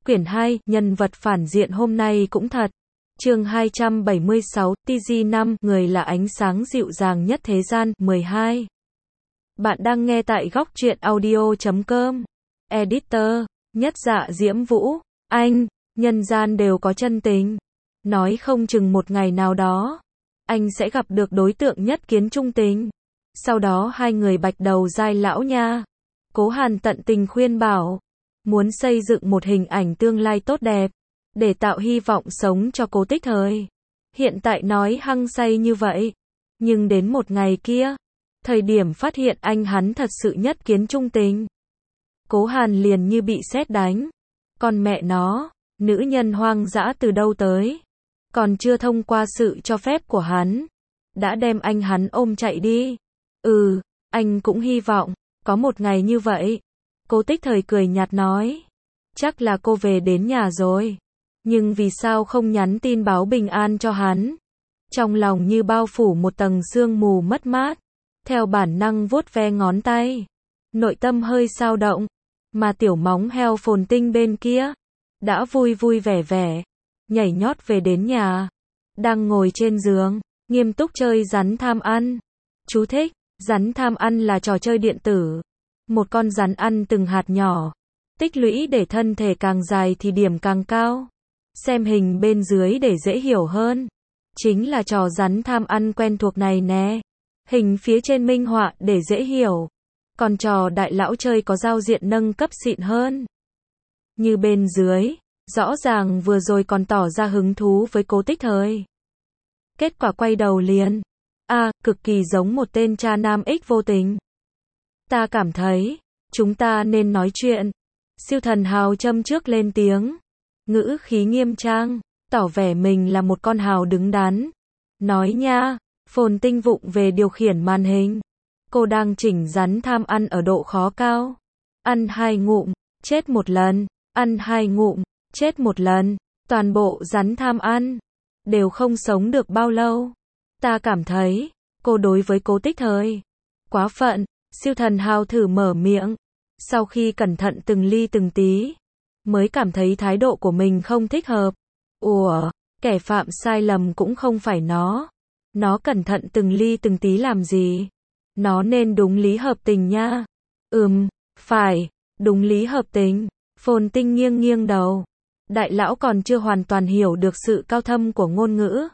Quyển 2, nhân vật phản diện hôm nay cũng thật. Chương 276, TG5, người là ánh sáng dịu dàng nhất thế gian, 12. Bạn đang nghe tại góc truyện audio.com. Editor, Nhất Dạ Diễm Vũ, anh, nhân gian đều có chân tình. Nói không chừng một ngày nào đó, anh sẽ gặp được đối tượng nhất kiến trung tình. Sau đó hai người bạch đầu dai lão nha. Cố Hàn tận tình khuyên bảo, muốn xây dựng một hình ảnh tương lai tốt đẹp, để tạo hy vọng sống cho Cố Tích Thời. Hiện tại nói hăng say như vậy, nhưng đến một ngày kia, thời điểm phát hiện anh hắn thật sự nhất kiến trung tình, Cố Hàn liền như bị sét đánh. Con mẹ nó, nữ nhân hoang dã từ đâu tới, còn chưa thông qua sự cho phép của hắn, đã đem anh hắn ôm chạy đi. Anh cũng hy vọng có một ngày như vậy. Cố Tích Thời cười nhạt nói, chắc là cô về đến nhà rồi, nhưng vì sao không nhắn tin báo bình an cho hắn? Trong lòng như bao phủ một tầng sương mù mất mát, theo bản năng vuốt ve ngón tay, nội tâm hơi dao động, mà tiểu móng heo Phồn Tinh bên kia đã vui vui vẻ vẻ nhảy nhót về đến nhà, đang ngồi trên giường nghiêm túc chơi rắn tham ăn. Chú thích: rắn tham ăn là trò chơi điện tử. Một con rắn ăn từng hạt nhỏ, tích lũy để thân thể càng dài thì điểm càng cao. Xem hình bên dưới để dễ hiểu hơn. Chính là trò rắn tham ăn quen thuộc này nè. Hình phía trên minh họa để dễ hiểu. Còn trò đại lão chơi có giao diện nâng cấp xịn hơn. Như bên dưới, rõ ràng vừa rồi còn tỏ ra hứng thú với Cố Tích Thời. Kết quả quay đầu liền. Cực kỳ giống một tên cha nam ích vô tình. Ta cảm thấy, chúng ta nên nói chuyện. Siêu thần hào châm trước lên tiếng. Ngữ khí nghiêm trang, tỏ vẻ mình là một con hào đứng đắn. Nói nha, Phồn Tinh vụng về điều khiển màn hình. Cô đang chỉnh rắn tham ăn ở độ khó cao. Ăn 2 ngụm, chết 1 lần. Ăn 2 ngụm, chết 1 lần. Toàn bộ rắn tham ăn đều không sống được bao lâu. Ta cảm thấy, cô đối với Cố Tích Thời quá phận. Siêu thần hào thử mở miệng. Sau khi cẩn thận từng ly từng tí, mới cảm thấy thái độ của mình không thích hợp. Kẻ phạm sai lầm cũng không phải nó. Nó cẩn thận từng ly từng tí làm gì? Nó nên đúng lý hợp tình nha. Phải, đúng lý hợp tình. Phồn Tinh nghiêng nghiêng đầu. Đại lão còn chưa hoàn toàn hiểu được sự cao thâm của ngôn ngữ.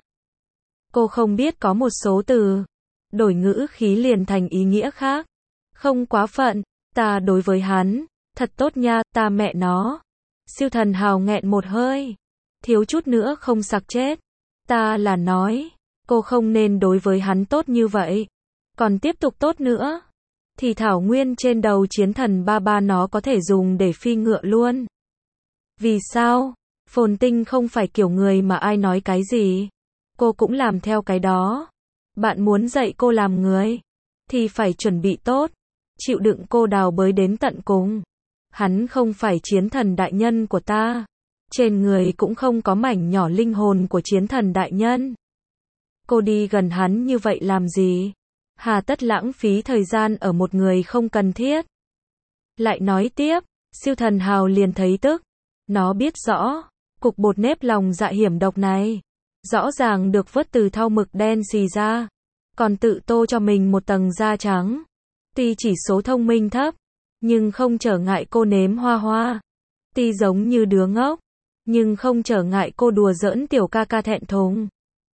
Cô không biết có một số từ, đổi ngữ khí liền thành ý nghĩa khác. Không quá phận, ta đối với hắn thật tốt nha, ta mẹ nó. Siêu thần hào nghẹn một hơi, thiếu chút nữa không sặc chết. Ta là nói, cô không nên đối với hắn tốt như vậy. Còn tiếp tục tốt nữa, thì thảo nguyên trên đầu chiến thần ba ba nó có thể dùng để phi ngựa luôn. Vì sao? Phồn Tinh không phải kiểu người mà ai nói cái gì, cô cũng làm theo cái đó. Bạn muốn dạy cô làm người, thì phải chuẩn bị tốt, chịu đựng cô đào bới đến tận cùng. Hắn không phải chiến thần đại nhân của ta. Trên người cũng không có mảnh nhỏ linh hồn của chiến thần đại nhân. Cô đi gần hắn như vậy làm gì? Hà tất lãng phí thời gian ở một người không cần thiết. Lại nói tiếp, siêu thần hào liền thấy tức. Nó biết rõ, cục bột nếp lòng dạ hiểm độc này, rõ ràng được vớt từ thau mực đen xì ra, còn tự tô cho mình một tầng da trắng. Tuy chỉ số thông minh thấp, nhưng không trở ngại cô nếm hoa hoa. Tuy giống như đứa ngốc, nhưng không trở ngại cô đùa giỡn tiểu ca ca thẹn thùng.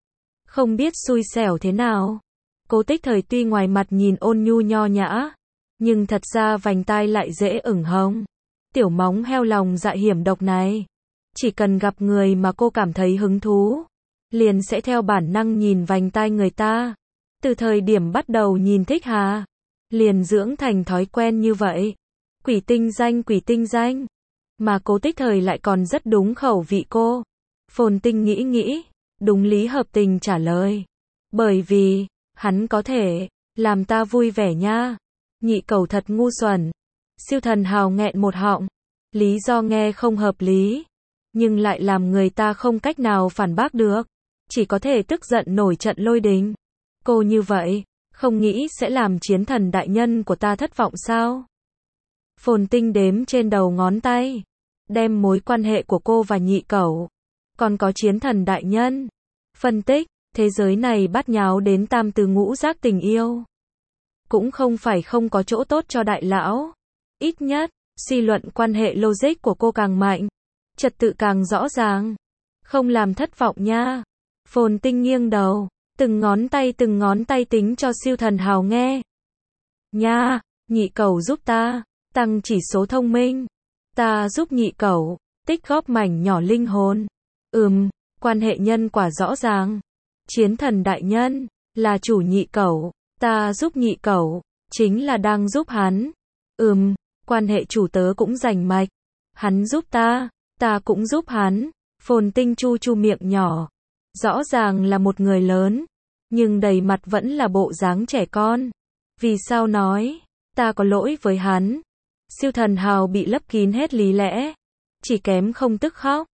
Không biết xui xẻo thế nào. Cố Tích Thời tuy ngoài mặt nhìn ôn nhu nho nhã, nhưng thật ra vành tai lại dễ ửng hồng. Tiểu móng heo lòng dạ hiểm độc này, chỉ cần gặp người mà cô cảm thấy hứng thú, liền sẽ theo bản năng nhìn vành tai người ta. Từ thời điểm bắt đầu nhìn thích Hà, liền dưỡng thành thói quen như vậy. Quỷ tinh danh. Mà Cố Tích Thời lại còn rất đúng khẩu vị cô. Phồn Tinh nghĩ, đúng lý hợp tình trả lời. Bởi vì, hắn có thể làm ta vui vẻ nha. Nhị cẩu thật ngu xuẩn. Siêu thần hào nghẹn một họng. Lý do nghe không hợp lý, nhưng lại làm người ta không cách nào phản bác được. Chỉ có thể tức giận nổi trận lôi đình. Cô như vậy, không nghĩ sẽ làm chiến thần đại nhân của ta thất vọng sao? Phồn Tinh đếm trên đầu ngón tay. đem mối quan hệ của cô và nhị cẩu, còn có chiến thần đại nhân. Phân tích, thế giới này bát nháo đến tam từ ngũ giác tình yêu. Cũng không phải không có chỗ tốt cho đại lão. Ít nhất, suy luận quan hệ logic của cô càng mạnh, trật tự càng rõ ràng. Không làm thất vọng nha. Phồn Tinh nghiêng đầu, từng ngón tay tính cho Siêu Thần Hào nghe. Nha, nhị cẩu giúp ta, tăng chỉ số thông minh. Ta giúp nhị cẩu, tích góp mảnh nhỏ linh hồn. Quan hệ nhân quả rõ ràng. Chiến thần đại nhân, là chủ nhị cẩu, ta giúp nhị cẩu, chính là đang giúp hắn. Quan hệ chủ tớ cũng rành mạch. Hắn giúp ta cũng giúp hắn. Phồn Tinh chu chu miệng nhỏ. Rõ ràng là một người lớn, nhưng đầy mặt vẫn là bộ dáng trẻ con. Vì sao nói, ta có lỗi với hắn. Siêu Thần Hào bị lấp kín hết lý lẽ. Chỉ kém không tức khóc.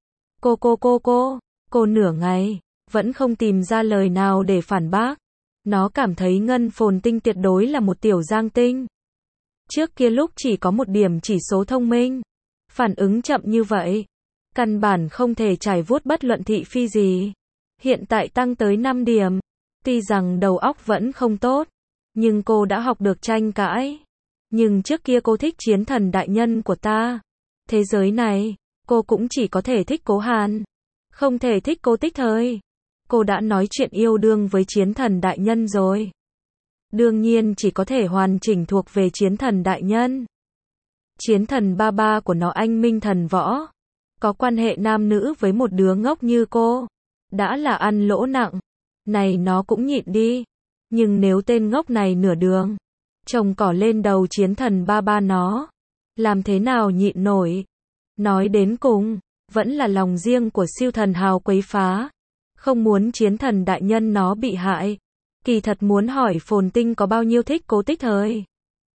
Cô nửa ngày, vẫn không tìm ra lời nào để phản bác. Nó cảm thấy Ngân Phồn Tinh tuyệt đối là một tiểu giang tinh. Trước kia lúc chỉ có một điểm chỉ số thông minh, phản ứng chậm như vậy, căn bản không thể trải vuốt bất luận thị phi gì. Hiện tại tăng tới 5 điểm. Tuy rằng đầu óc vẫn không tốt, nhưng cô đã học được tranh cãi. Nhưng trước kia cô thích chiến thần đại nhân của ta. Thế giới này, cô cũng chỉ có thể thích Cố Hàn, không thể thích Cố Tích Thời. Cô đã nói chuyện yêu đương với chiến thần đại nhân rồi. Đương nhiên chỉ có thể hoàn chỉnh thuộc về chiến thần đại nhân. Chiến thần ba ba của nó anh minh thần võ, có quan hệ nam nữ với một đứa ngốc như cô, đã là ăn lỗ nặng. Này nó cũng nhịn đi. Nhưng nếu tên ngốc này nửa đường trồng cỏ lên đầu chiến thần ba ba nó, làm thế nào nhịn nổi. Nói đến cùng, vẫn là lòng riêng của Siêu Thần Hào quấy phá. Không muốn chiến thần đại nhân nó bị hại. Kỳ thật muốn hỏi Phồn Tinh có bao nhiêu thích Cố Tích Thời.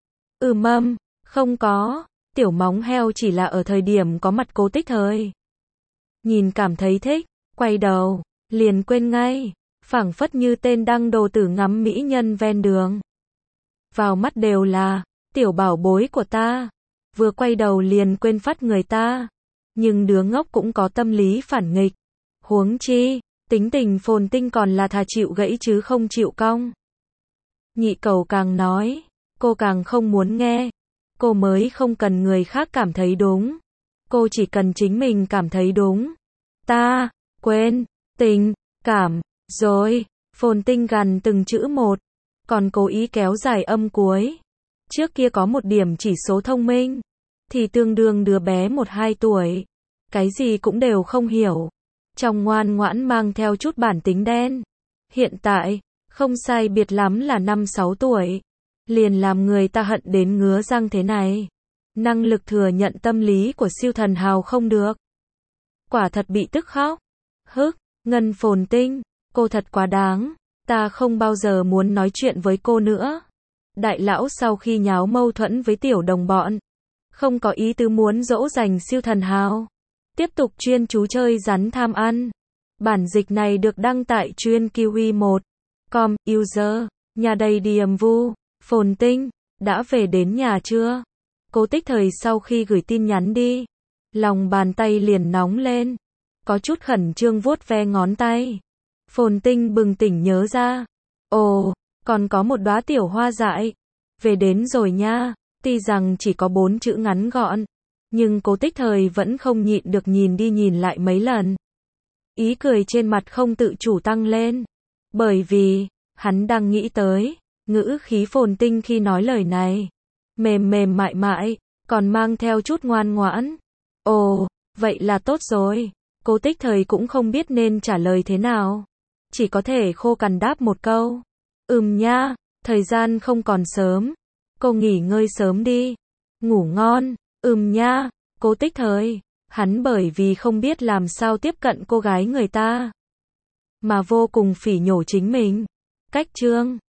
Không có. Tiểu móng heo chỉ là ở thời điểm có mặt Cố Tích Thời. Nhìn cảm thấy thích, quay đầu, liền quên ngay. Phảng phất như tên đăng đồ tử ngắm mỹ nhân ven đường. Vào mắt đều là, tiểu bảo bối của ta. Vừa quay đầu liền quên phát người ta. Nhưng đứa ngốc cũng có tâm lý phản nghịch. Huống chi, tính tình Phồn Tinh còn là thà chịu gãy chứ không chịu cong. Nhị cẩu càng nói, cô càng không muốn nghe. Cô mới không cần người khác cảm thấy đúng. Cô chỉ cần chính mình cảm thấy đúng. Ta, quên, tình, cảm, rồi. Phồn Tinh gằn từng chữ một, còn cố ý kéo dài âm cuối. Trước kia có một điểm chỉ số thông minh, thì tương đương đứa bé 1-2 tuổi. Cái gì cũng đều không hiểu. Trong ngoan ngoãn mang theo chút bản tính đen. Hiện tại, không sai biệt lắm là 5-6 tuổi. Liền làm người ta hận đến ngứa răng thế này. Năng lực thừa nhận tâm lý của Siêu Thần Hào không được. Quả thật bị tức khóc. Ngân Phồn Tinh, cô thật quá đáng. Ta không bao giờ muốn nói chuyện với cô nữa. Đại lão sau khi nháo mâu thuẫn với tiểu đồng bọn, không có ý tứ muốn dỗ dành Siêu Thần Hào. Tiếp tục chuyên chú chơi rắn tham ăn. Bản dịch này được đăng tại chuyên kiwi1.com, user, nhà đầy điềm vu. Phồn Tinh, đã về đến nhà chưa? Cố Tích Thời sau khi gửi tin nhắn đi, lòng bàn tay liền nóng lên. Có chút khẩn trương vuốt ve ngón tay. Phồn Tinh bừng tỉnh nhớ ra. Ồ, còn có một đóa tiểu hoa dại. Về đến rồi nha. Tuy rằng chỉ có 4 chữ ngắn gọn, nhưng Cố Tích Thời vẫn không nhịn được nhìn đi nhìn lại mấy lần. Ý cười trên mặt không tự chủ tăng lên. Bởi vì, hắn đang nghĩ tới ngữ khí Phồn Tinh khi nói lời này. Mềm mềm mại mại, còn mang theo chút ngoan ngoãn. Ồ, vậy là tốt rồi. Cố Tích Thời cũng không biết nên trả lời thế nào. Chỉ có thể khô cằn đáp một câu. Nha, thời gian không còn sớm. Cô nghỉ ngơi sớm đi. Ngủ ngon. Nha, Cố Tích Thời. Hắn bởi vì không biết làm sao tiếp cận cô gái người ta, mà vô cùng phỉ nhổ chính mình. Cách chương